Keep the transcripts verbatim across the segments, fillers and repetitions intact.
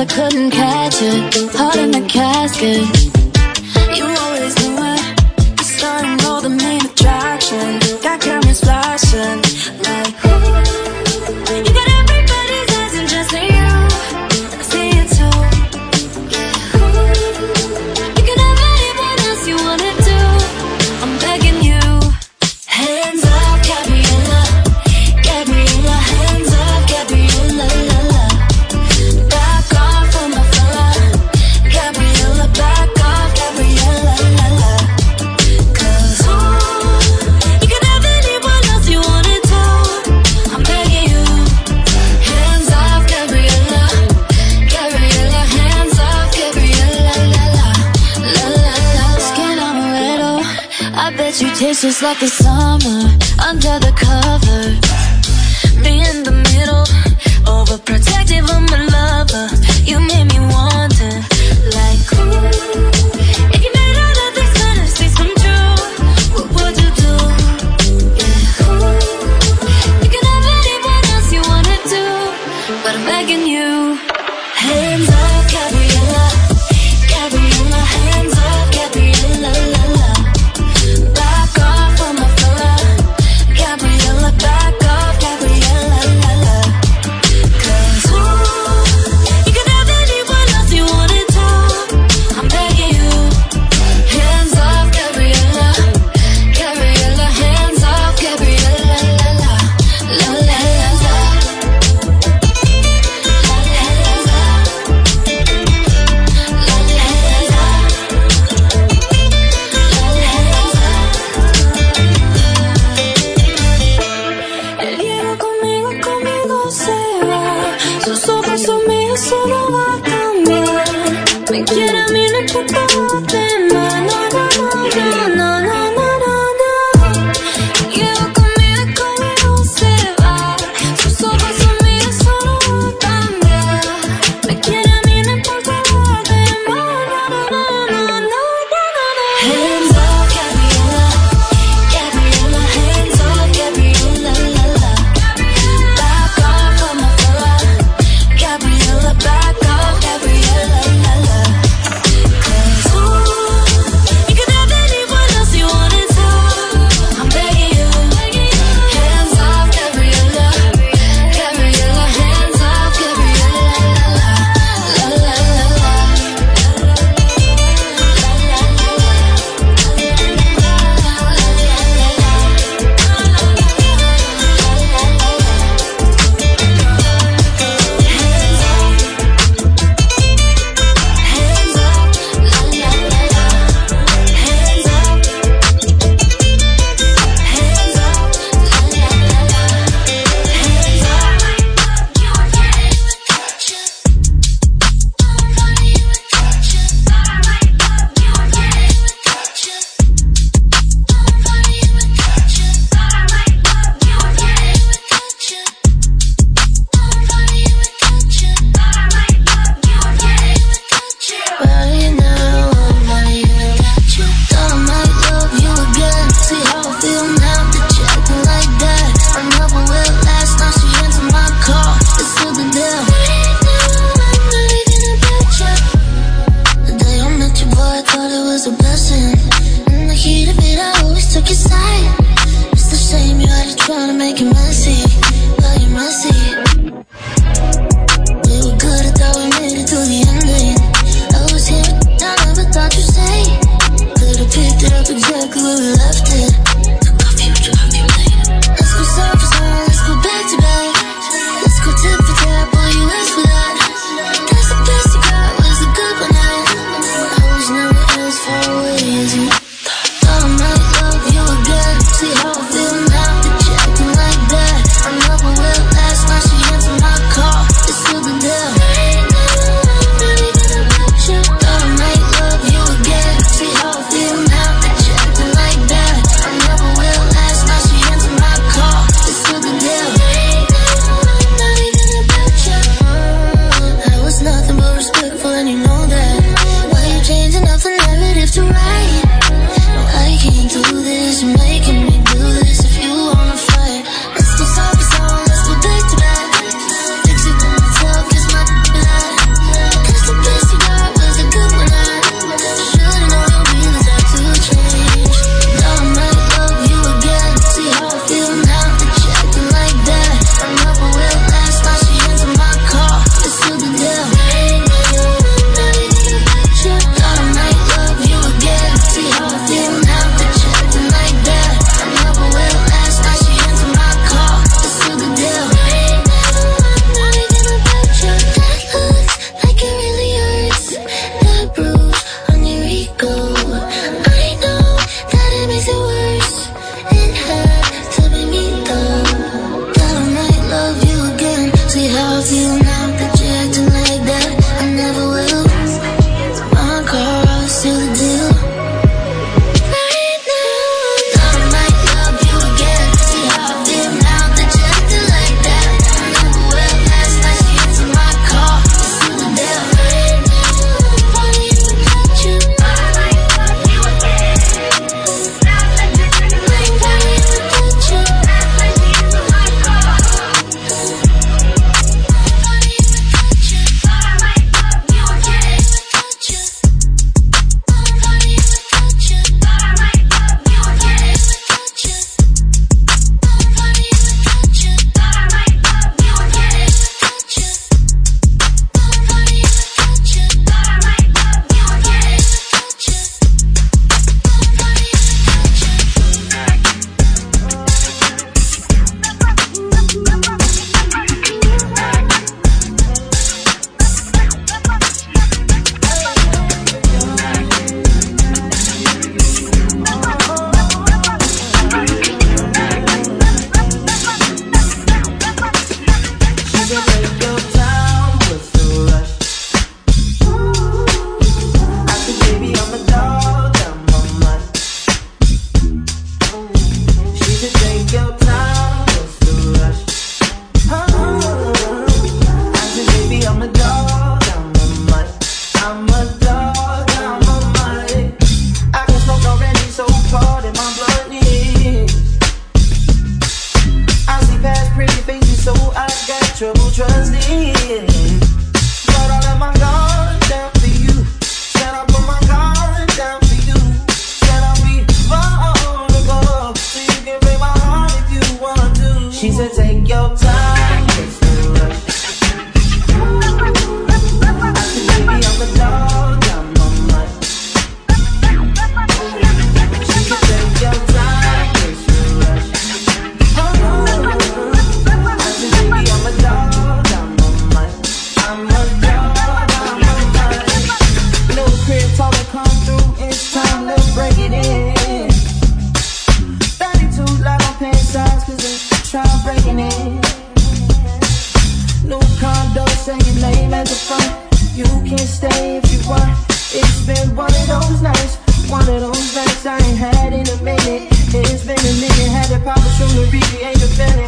I couldn't catch it. Heart in the casket. You always knew it. The sun, all the main attraction. Got cameras flashing like, ooh. You got everybody's eyes and just you. I see it too. Yeah, ooh. You can have anyone else you wanna do. I'm begging you. Hands up, Gabriella. Gabriella, hands up, Gabriella, la la. Back off from my fella. Gabriella, back off, Gabriella, la la. Cause ooh, you can have anyone else you wanna do. I'm begging you. Hands off, Gabriella. Gabriella, hands off, Gabriella, la la. La la la. Skin amaretto, I bet you taste just like the summer. Under the cover, me in the middle, overprotective of my lover. You made me wonder, like, ooh, if you made all of these fantasies come true, what would you do? Yeah, ooh, you can have anyone else you wanna do, but I'm begging you. Hands up, Gabriella. Gabriella, hands up, Gabriella, la la. Back off from my fella. Gabriella, back off, Gabriella, la la. Cause ooh, you can have anyone else you wanna do. I'm begging stay if you want. It's been one of those nights, one of those nights I ain't had in a minute. It's been a minute, had the power to recreate the feeling.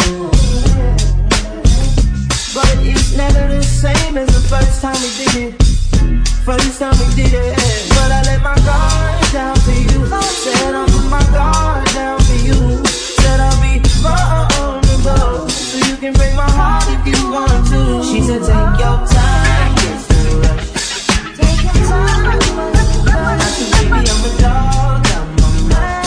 But it's never the same as the first time we did it. First time we did it. But I let my guard down for you. Said I'll put my guard down for you. Said I'll be vulnerable, so you can break my heart if you want to. She said take your time, it's the rush. Take your time, I said baby I'm a dog, I'm a man.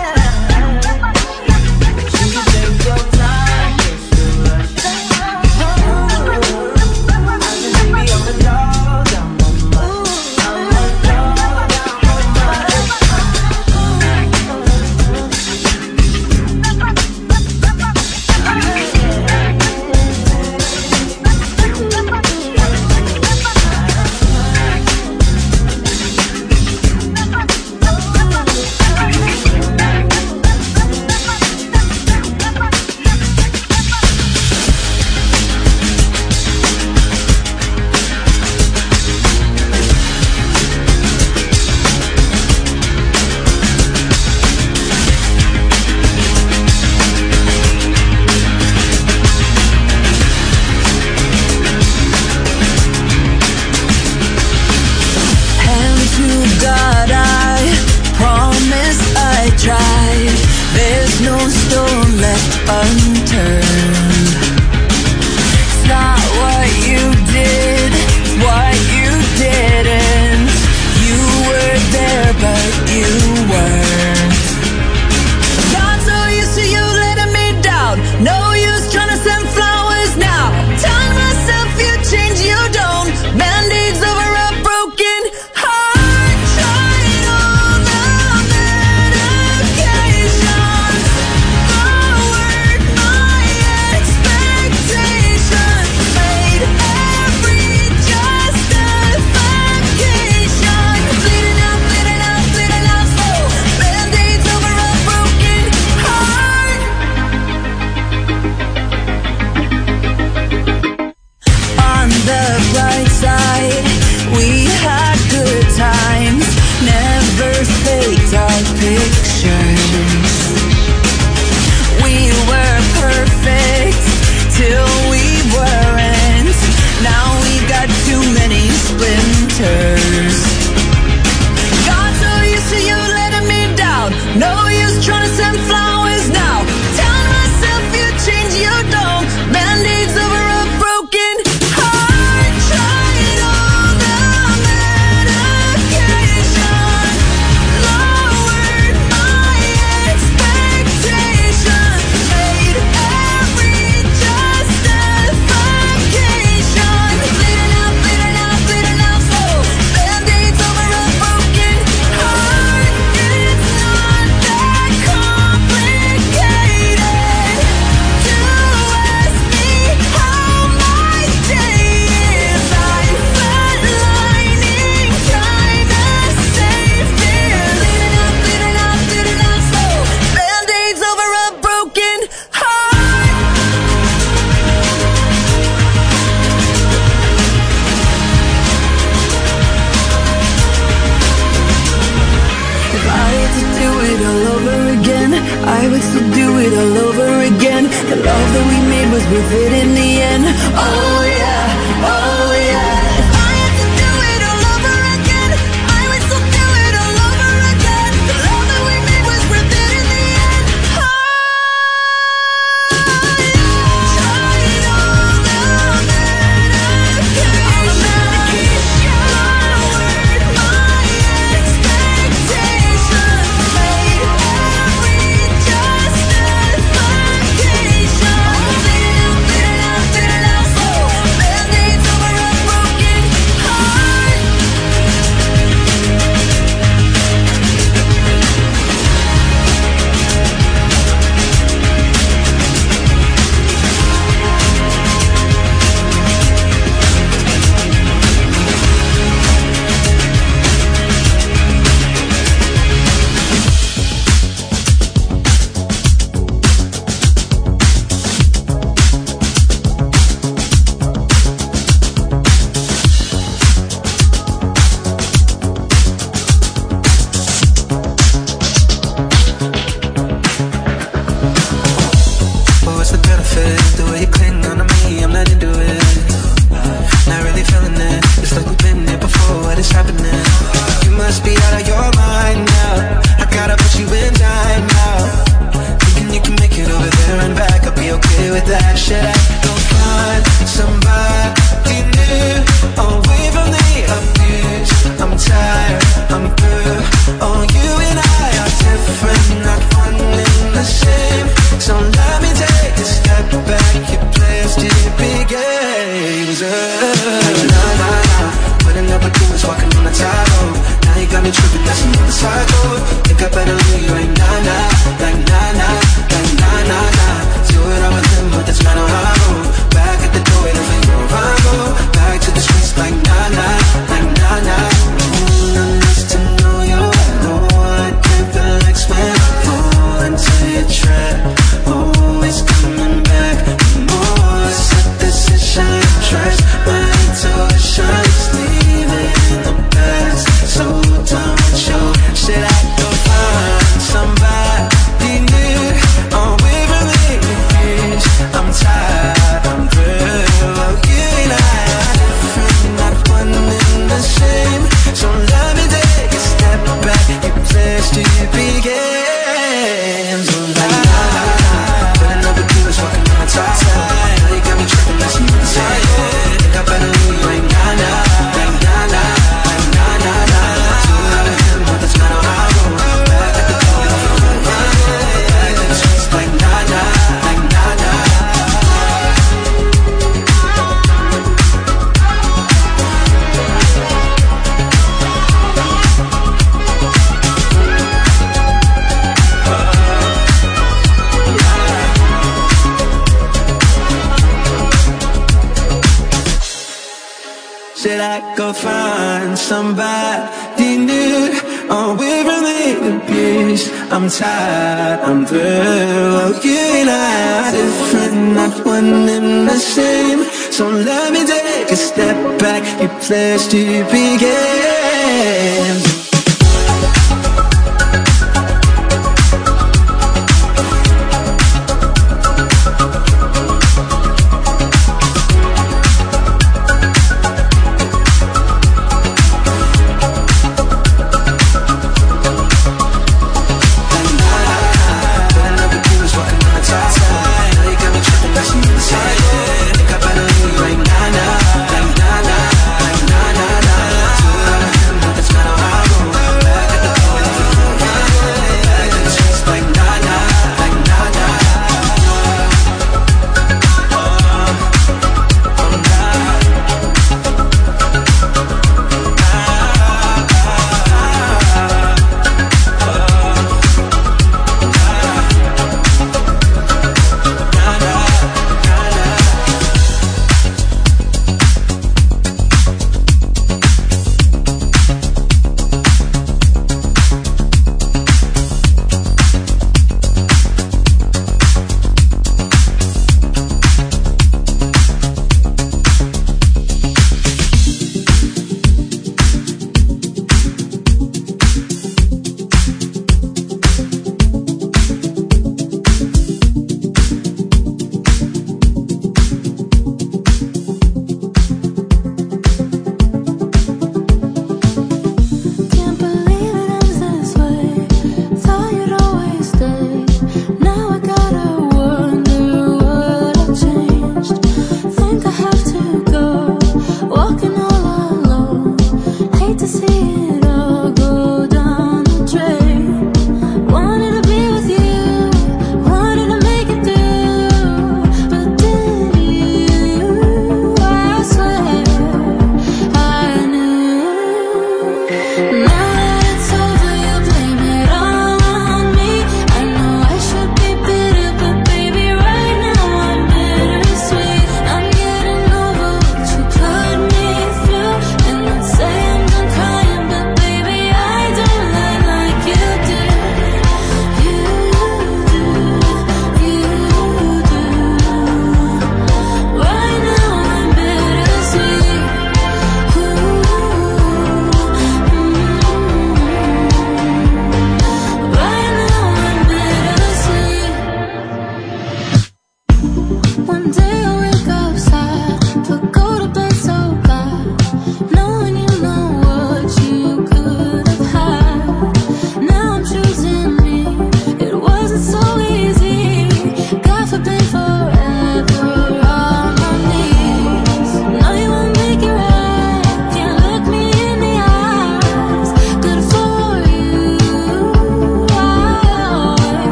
She said take your time, it's the rush. I said baby I'm a dog, I'm a man. I'm a dog, psycho. Think I better leave right now, nah. Like nah, nah, like nah, nah, nah. Do it all with them, but that's not how I go. Back at the door, waiting for your arrival. Back to the streets like nah, nah, like nah, nah. Mm, I need to know you. Oh, I can't relax when I fall into your trap. Always coming back for more. Set this in shine trash. My intuition is leaving in the past. So done with you. Should I go find somebody new? Or Waverly Hills? I'm tired, I'm through. You and I are different, not one and the same. So let me take a step back. You pledged to begin. So like nah, nah, nah. But another dude was walking on the top side. Now you got me tripping, let's move inside. Think I better leave right now, nah. Like nah, nah, like nah, nah, nah. Do it all with him, but that's not how I roll. Back at the door, waiting for the arrival. Back to the streets like nah, nah, like nah, nah. Should I go find somebody new? Or Waverly Hills? I'm tired, I'm through. You and I are different, not one and the same. So let me take a step back. You pledged to begin. Right now, nah, nah, like nah, nah, nah, nah. Do it all with him, but that's not how I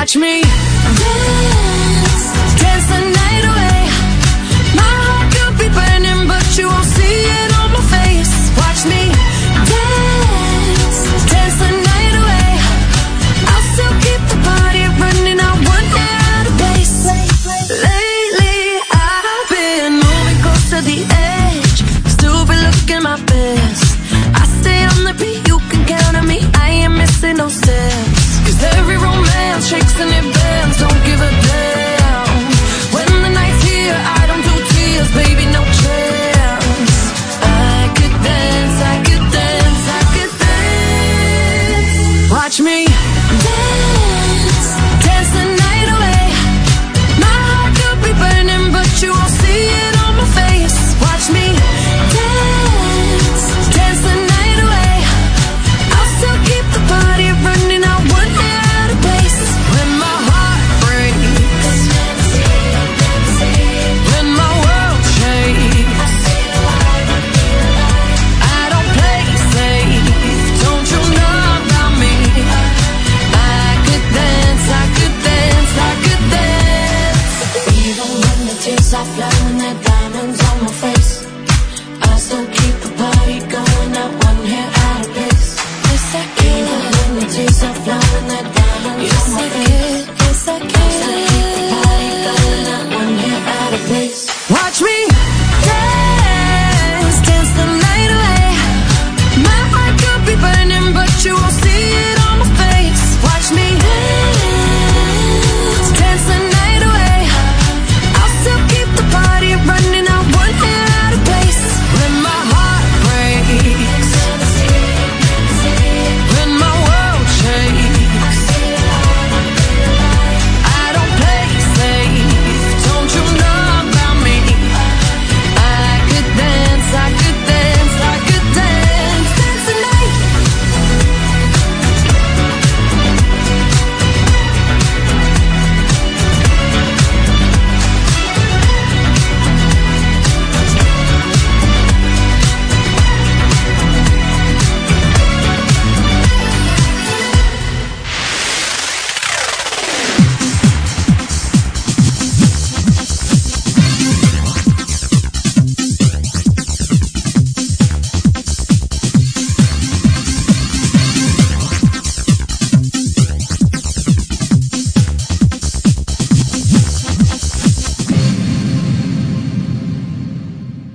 watch me dance, dance the